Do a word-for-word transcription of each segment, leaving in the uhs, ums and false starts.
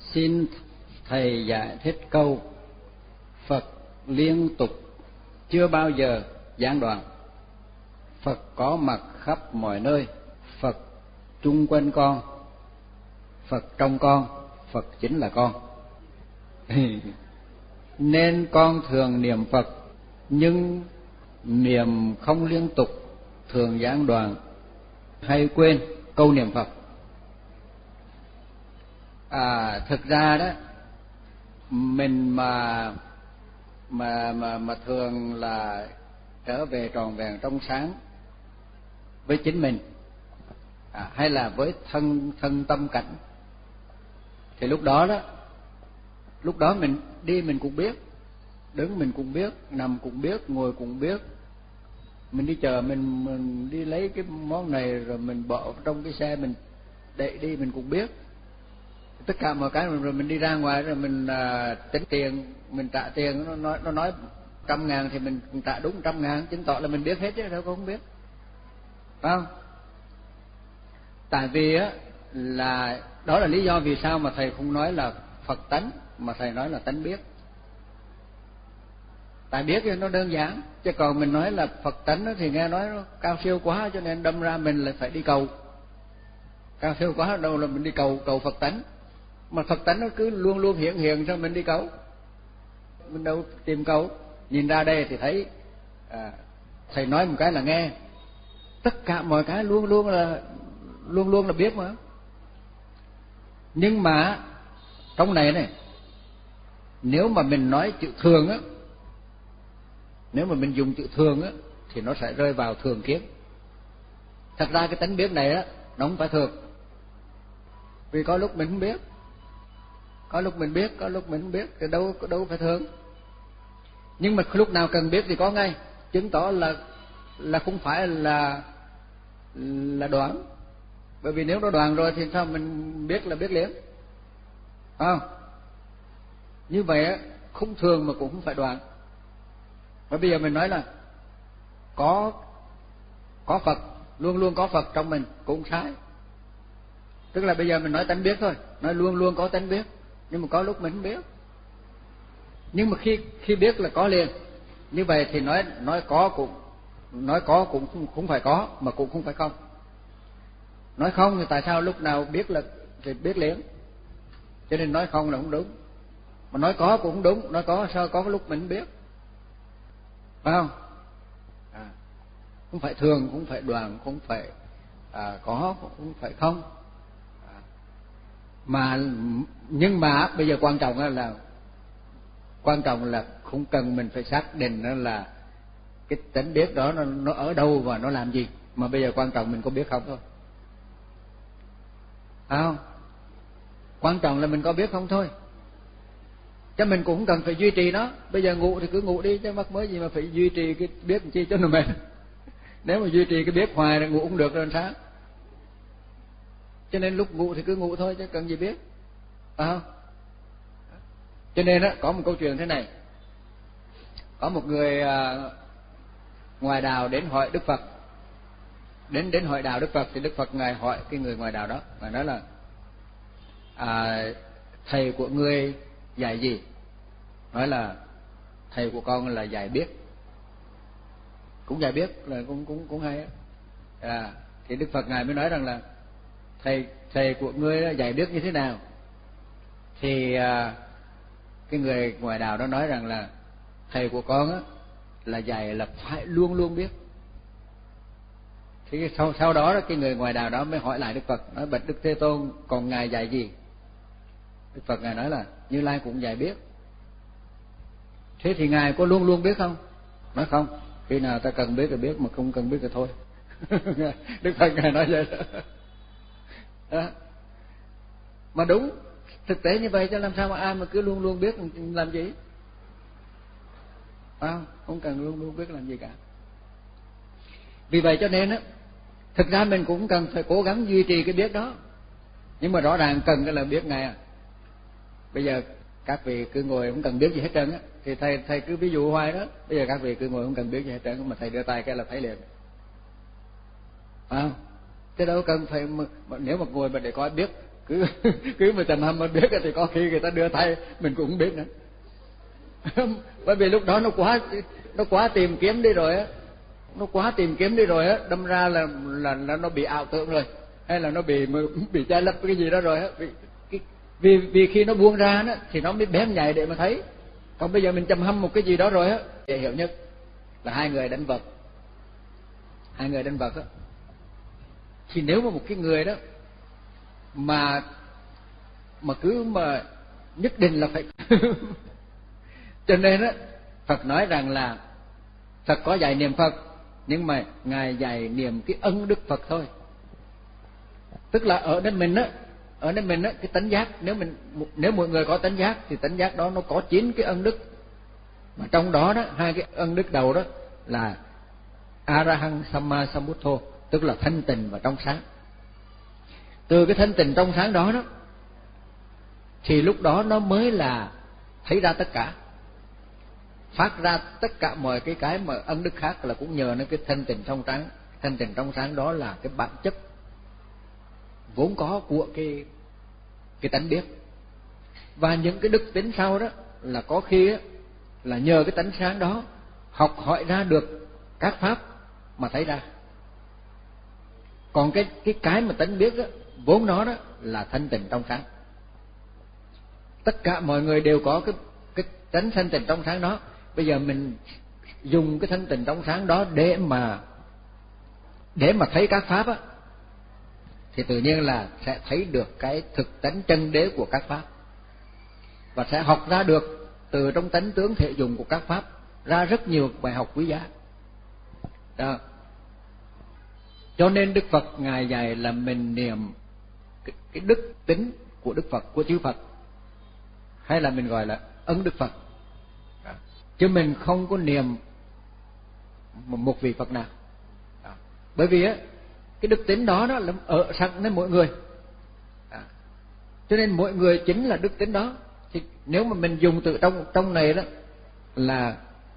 Xin thầy giải thích câu Phật liên tục chưa bao giờ gián đoạn. Phật có mặt khắp mọi nơi, Phật chung quanh con, Phật trong con, Phật chính là con. Nên con thường niệm Phật, nhưng niệm không liên tục, thường gián đoạn hay quên câu niệm Phật. À, thực ra đó, mình mà mà mà mà thường là trở về tròn vẹn trong sáng với chính mình, à, hay là với thân thân tâm cảnh, thì lúc đó đó, lúc đó mình đi mình cũng biết, đứng mình cũng biết, nằm cũng biết, ngồi cũng biết. Mình đi chờ mình mình đi lấy cái món này rồi mình bỏ trong cái xe mình đậy đi mình cũng biết. Tất cả mọi cái rồi mình đi ra ngoài rồi mình à, tính tiền, mình trả tiền, nó nói nó nói trăm ngàn thì mình trả đúng trăm ngàn, chứng tỏ là mình biết hết chứ đâu có không biết, phải không? Tại vì á là đó là lý do vì sao mà thầy không nói là Phật tánh mà thầy nói là tánh biết. Tại biết thì nó đơn giản, chứ còn mình nói là Phật tánh thì nghe nói nó cao siêu quá, cho nên đâm ra mình lại phải đi cầu. Cao siêu quá đâu là mình đi cầu cầu Phật tánh, mà Phật tánh nó cứ luôn luôn hiện hiện cho mình đi cầu. Mình đâu tìm cầu, nhìn ra đây thì thấy à, thầy nói một cái là nghe, tất cả mọi cái luôn luôn là luôn luôn là biết mà. Nhưng mà trong này này, nếu mà mình nói chữ thường á, nếu mà mình dùng chữ thường á thì nó sẽ rơi vào thường kiến. Thật ra cái tánh biết này á nó không phải thường, vì có lúc mình không biết, có lúc mình biết, có lúc mình không biết, thì đâu đâu phải thường. Nhưng mà lúc nào cần biết thì có ngay, chứng tỏ là là không phải là là đoán. Bởi vì nếu nó đoán rồi thì sao mình biết là biết liền, không? Như vậy á, không thường mà cũng không phải đoán. Và bây giờ mình nói là có có Phật, luôn luôn có Phật trong mình cũng sai. Tức là bây giờ mình nói tánh biết thôi, nói luôn luôn có tánh biết, nhưng mà có lúc mình không biết. Nhưng mà khi khi biết là có liền. Như vậy thì nói nói có cũng nói có cũng không, không phải có, mà cũng không phải không. Nói không thì tại sao lúc nào biết là thì biết liền. Cho nên nói không là không đúng. Mà nói có cũng không đúng, nói có sao có lúc mình không biết, phải không? À, không phải thường, cũng phải đoàn, cũng phải à, có, cũng phải không. À, mà nhưng mà bây giờ quan trọng là quan trọng là không cần mình phải xác định đó là cái tính biết đó nó, nó ở đâu và nó làm gì, mà bây giờ quan trọng mình có biết không thôi, phải không? Quan trọng là mình có biết không thôi, chứ mình cũng không cần phải duy trì nó. Bây giờ ngủ thì cứ ngủ đi, chứ mắc mới gì mà phải duy trì cái biết chi cho nó mệt. Nếu mà duy trì cái biết hoài thì ngủ cũng được rồi làm sao. Cho nên lúc ngủ thì cứ ngủ thôi, chứ cần gì biết, phải không? Cho nên á, có một câu chuyện thế này. Có một người à, ngoài đạo đến hỏi Đức Phật, đến đến hỏi đạo Đức Phật, thì Đức Phật ngài hỏi cái người ngoài đạo đó, ngài nói là à, thầy của ngươi dạy gì? Nói là thầy của con là dạy biết. Cũng dạy biết là cũng cũng cũng hay á. À, thì Đức Phật ngài mới nói rằng là thầy thầy của ngươi dạy biết như thế nào? Thì à, cái người ngoài đạo đó nói rằng là thầy của con á là dạy là phải luôn luôn biết. Thì sau sau đó, đó cái người ngoài đạo đó mới hỏi lại Đức Phật, nói bạch Đức Thế Tôn, còn ngài dạy gì? Đức Phật ngài nói là Như Lai cũng dạy biết. Thế thì ngài có luôn luôn biết không? Nói không, khi nào ta cần biết thì biết, mà không cần biết thì thôi. Đức Phật ngài nói vậy đó. Đó. Mà đúng, thực tế như vậy, chứ làm sao mà ai mà cứ luôn luôn biết làm gì? Không, không cần luôn luôn biết làm gì cả. Vì vậy cho nên á, thực ra mình cũng cần phải cố gắng duy trì cái biết đó, nhưng mà rõ ràng cần cái là biết ngay à. Bây giờ các vị cứ ngồi không cần biết gì hết trơn á, thì thầy thầy cứ ví dụ hoài đó. Bây giờ các vị cứ ngồi không cần biết gì hết trơn, mà thầy đưa tay cái là thấy liền, phải không? Thế đâu cần phải mà, mà nếu mà ngồi mà để coi biết cứ cứ mà trầm hâm mà biết thì có khi người ta đưa thay mình cũng không biết nữa. Bởi vì lúc đó nó quá nó quá tìm kiếm đi rồi á, nó quá tìm kiếm đi rồi á, đâm ra là là, là nó bị ảo tưởng rồi, hay là nó bị bị che lấp cái gì đó rồi á. Vì, vì vì khi nó buông ra đó thì nó mới bén nhạy để mà thấy. Còn bây giờ mình trầm hâm một cái gì đó rồi á, dễ hiểu nhất là hai người đánh vật, hai người đánh vật á, thì nếu mà một cái người đó mà mà cứ mà nhất định là phải cho nên á, Phật nói rằng là Phật có dạy niệm Phật, nhưng mà ngài dạy niệm cái ân đức Phật thôi. Tức là ở nơi mình á, ở nơi mình á, cái tánh giác, nếu mình nếu mọi người có tánh giác thì tánh giác đó nó có chín cái ân đức, mà trong đó đó hai cái ân đức đầu đó là Arahant Samma Sambuddho, tức là thanh tịnh và trong sáng. Từ cái thanh tịnh trong sáng đó đó thì lúc đó nó mới là thấy ra tất cả, phát ra tất cả mọi cái cái mà ân đức khác là cũng nhờ nó cái thanh tịnh trong sáng. Thanh tịnh trong sáng đó là cái bản chất vốn có của cái cái tánh biết. Và những cái đức tính sau đó là có khi á, là nhờ cái tánh sáng đó học hỏi ra được các pháp mà thấy ra. Còn cái cái cái mà tánh biết đó, vốn nó đó là thanh tịnh trong sáng. Tất cả mọi người đều có cái cái tánh thanh tịnh trong sáng đó. Bây giờ mình dùng cái thanh tịnh trong sáng đó để mà để mà thấy các pháp á, thì tự nhiên là sẽ thấy được cái thực tánh chân đế của các pháp, và sẽ học ra được từ trong tánh tướng thể dùng của các pháp ra rất nhiều bài học quý giá đó. Cho nên Đức Phật ngài dạy là mình niệm cái, cái đức tính của Đức Phật, của chư Phật, hay là mình gọi là ân đức Phật, chứ mình không có niệm một vị Phật nào. Bởi vì á, cái đức tính đó đó là ở sẵn đến mỗi người, cho nên mỗi người chính là đức tính đó. Thì nếu mà mình dùng từ trong trong này đó là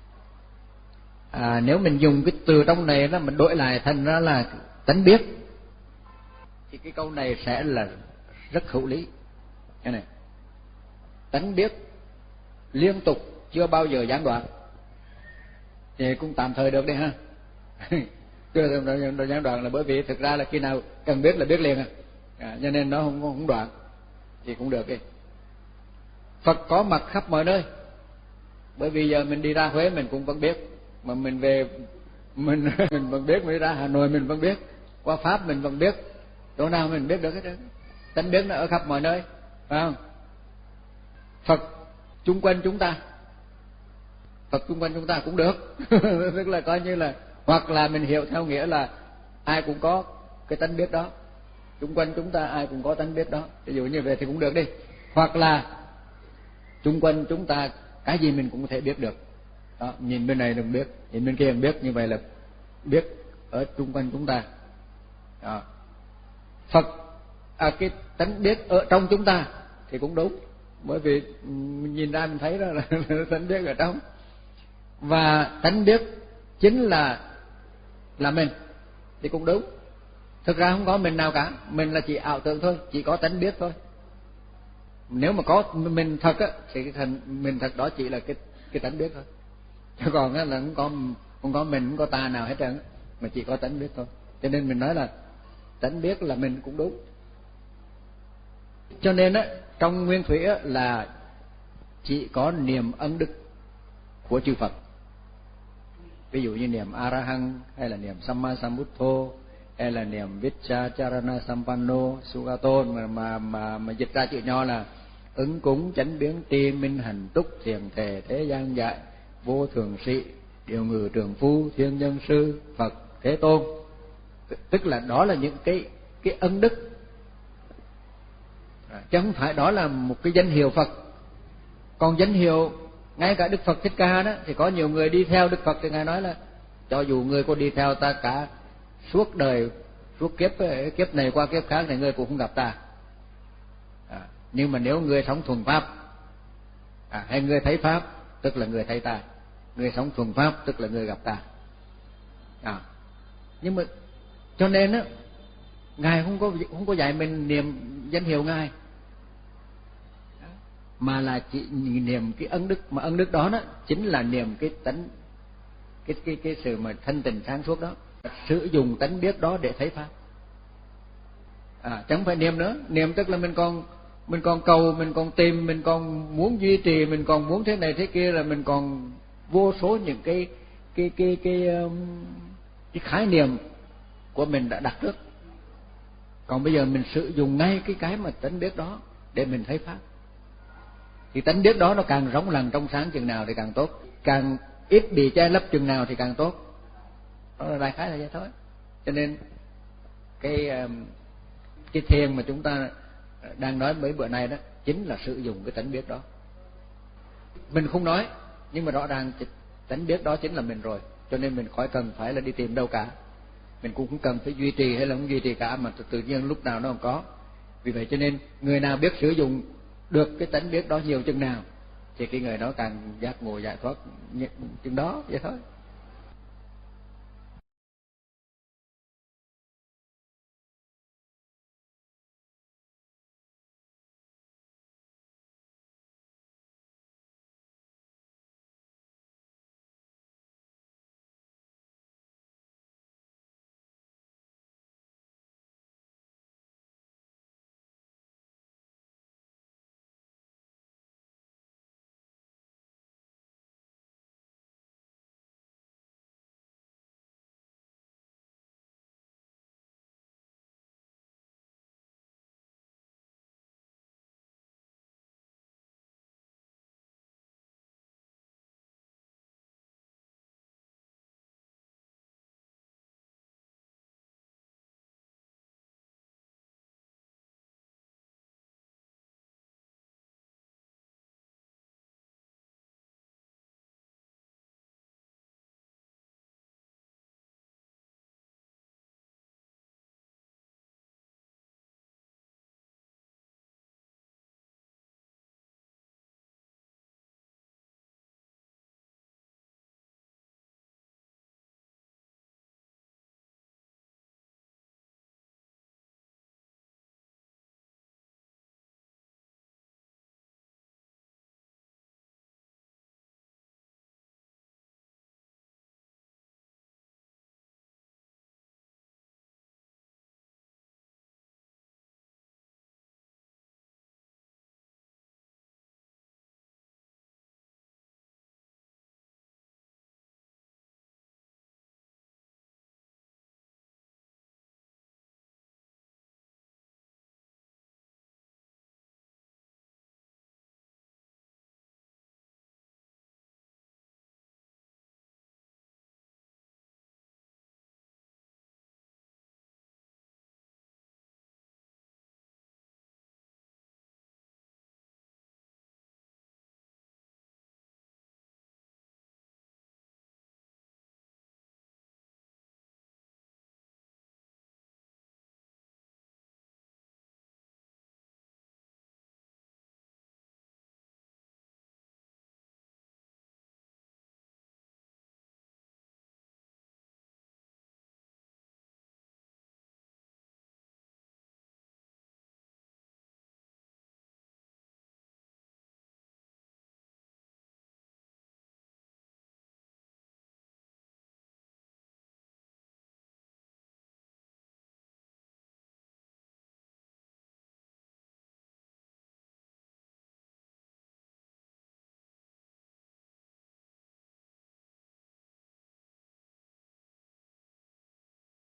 à, nếu mình dùng cái từ trong này đó mình đổi lại thành ra là tánh biết, thì cái câu này sẽ là rất hữu lý. Cái này tánh biết liên tục chưa bao giờ gián đoạn thì cũng tạm thời được đi ha. Chưa bao gián đoạn là bởi vì thực ra là khi nào cần biết là biết liền à, à cho nên nó không không đoạn thì cũng được đi. Phật có mặt khắp mọi nơi, bởi vì giờ mình đi ra Huế mình cũng vẫn biết, mà mình về mình mình vẫn biết, mình đi ra Hà Nội mình vẫn biết, qua Pháp mình vẫn biết, chỗ nào mình biết được hết trơn. Tánh biết nó ở khắp mọi nơi, phải không? Phật chung quanh chúng ta, Phật chung quanh chúng ta cũng được. Tức là coi như là, hoặc là mình hiểu theo nghĩa là ai cũng có cái tánh biết đó, chung quanh chúng ta ai cũng có tánh biết đó, ví dụ như vậy thì cũng được đi. Hoặc là chung quanh chúng ta cái gì mình cũng có thể biết được đó, nhìn bên này đừng biết, nhìn bên kia đừng biết, như vậy là biết ở chung quanh chúng ta đó. Phật à, cái tánh biết ở trong chúng ta thì cũng đúng, bởi vì nhìn ra mình thấy đó là tánh biết ở trong, và tánh biết chính là là mình thì cũng đúng. Thực ra không có mình nào cả, mình là chỉ ảo tưởng thôi, chỉ có tánh biết thôi. Nếu mà có mình thật á thì cái thành mình thật đó chỉ là cái cái tánh biết thôi, chứ còn á là không có không có mình, không có ta nào hết trơn, mà chỉ có tánh biết thôi. Cho nên mình nói là tánh biết là mình cũng đúng. Cho nên á trong nguyên thủy á là chỉ có niệm ân đức của chư Phật, ví dụ như niệm Arahant, hay là niệm Samma Sambuddho, hay là niệm Vichacharana Sampanno Sugaton, mà mà mà mà dịch ra chữ nho là ứng cúng chánh biến tri minh hành túc thiền thể thế gian dạy vô thường sĩ điều ngự trường phu thiên nhân sư Phật Thế Tôn. Tức là đó là những cái cái ân đức, chứ không phải đó là một cái danh hiệu Phật. Còn danh hiệu ngay cả Đức Phật Thích Ca đó thì có nhiều người đi theo Đức Phật, thì ngài nói là cho dù người có đi theo ta cả suốt đời, suốt kiếp kiếp này qua kiếp khác thì người cũng không gặp ta, à, nhưng mà nếu người sống thuần pháp à, hay người thấy pháp tức là người thấy ta, người sống thuần pháp tức là người gặp ta à. Nhưng mà cho nên á Ngài không có không có dạy mình niệm danh hiệu Ngài, mà là chỉ niệm cái ân đức, mà ân đức đó đó chính là niệm cái tánh, cái cái cái sự mà thanh tịnh sáng suốt đó, sử dụng tánh biết đó để thấy pháp. À, chẳng phải niệm nữa, niệm tức là mình còn mình còn cầu, mình còn tìm, mình còn muốn duy trì, mình còn muốn thế này thế kia, là mình còn vô số những cái cái cái cái cái, cái khái niệm của mình đã đặt trước. Còn bây giờ mình sử dụng ngay cái cái mà tánh biết đó để mình thấy pháp, thì tánh biết đó nó càng rống lặng trong sáng chừng nào thì càng tốt, càng ít bị che lấp chừng nào thì càng tốt. Đó là đại khái là vậy thôi. Cho nên cái cái thiền mà chúng ta đang nói mấy bữa nay đó chính là sử dụng cái tánh biết đó. Mình không nói, nhưng mà rõ ràng tánh biết đó chính là mình rồi, cho nên mình khỏi cần phải là đi tìm đâu cả. Mình cũng không cần phải duy trì hay là không duy trì cả, mà tự nhiên lúc nào nó còn có. Vì vậy cho nên người nào biết sử dụng được cái tánh biết đó nhiều chừng nào thì cái người đó càng giác ngộ giải thoát chừng đó, vậy thôi.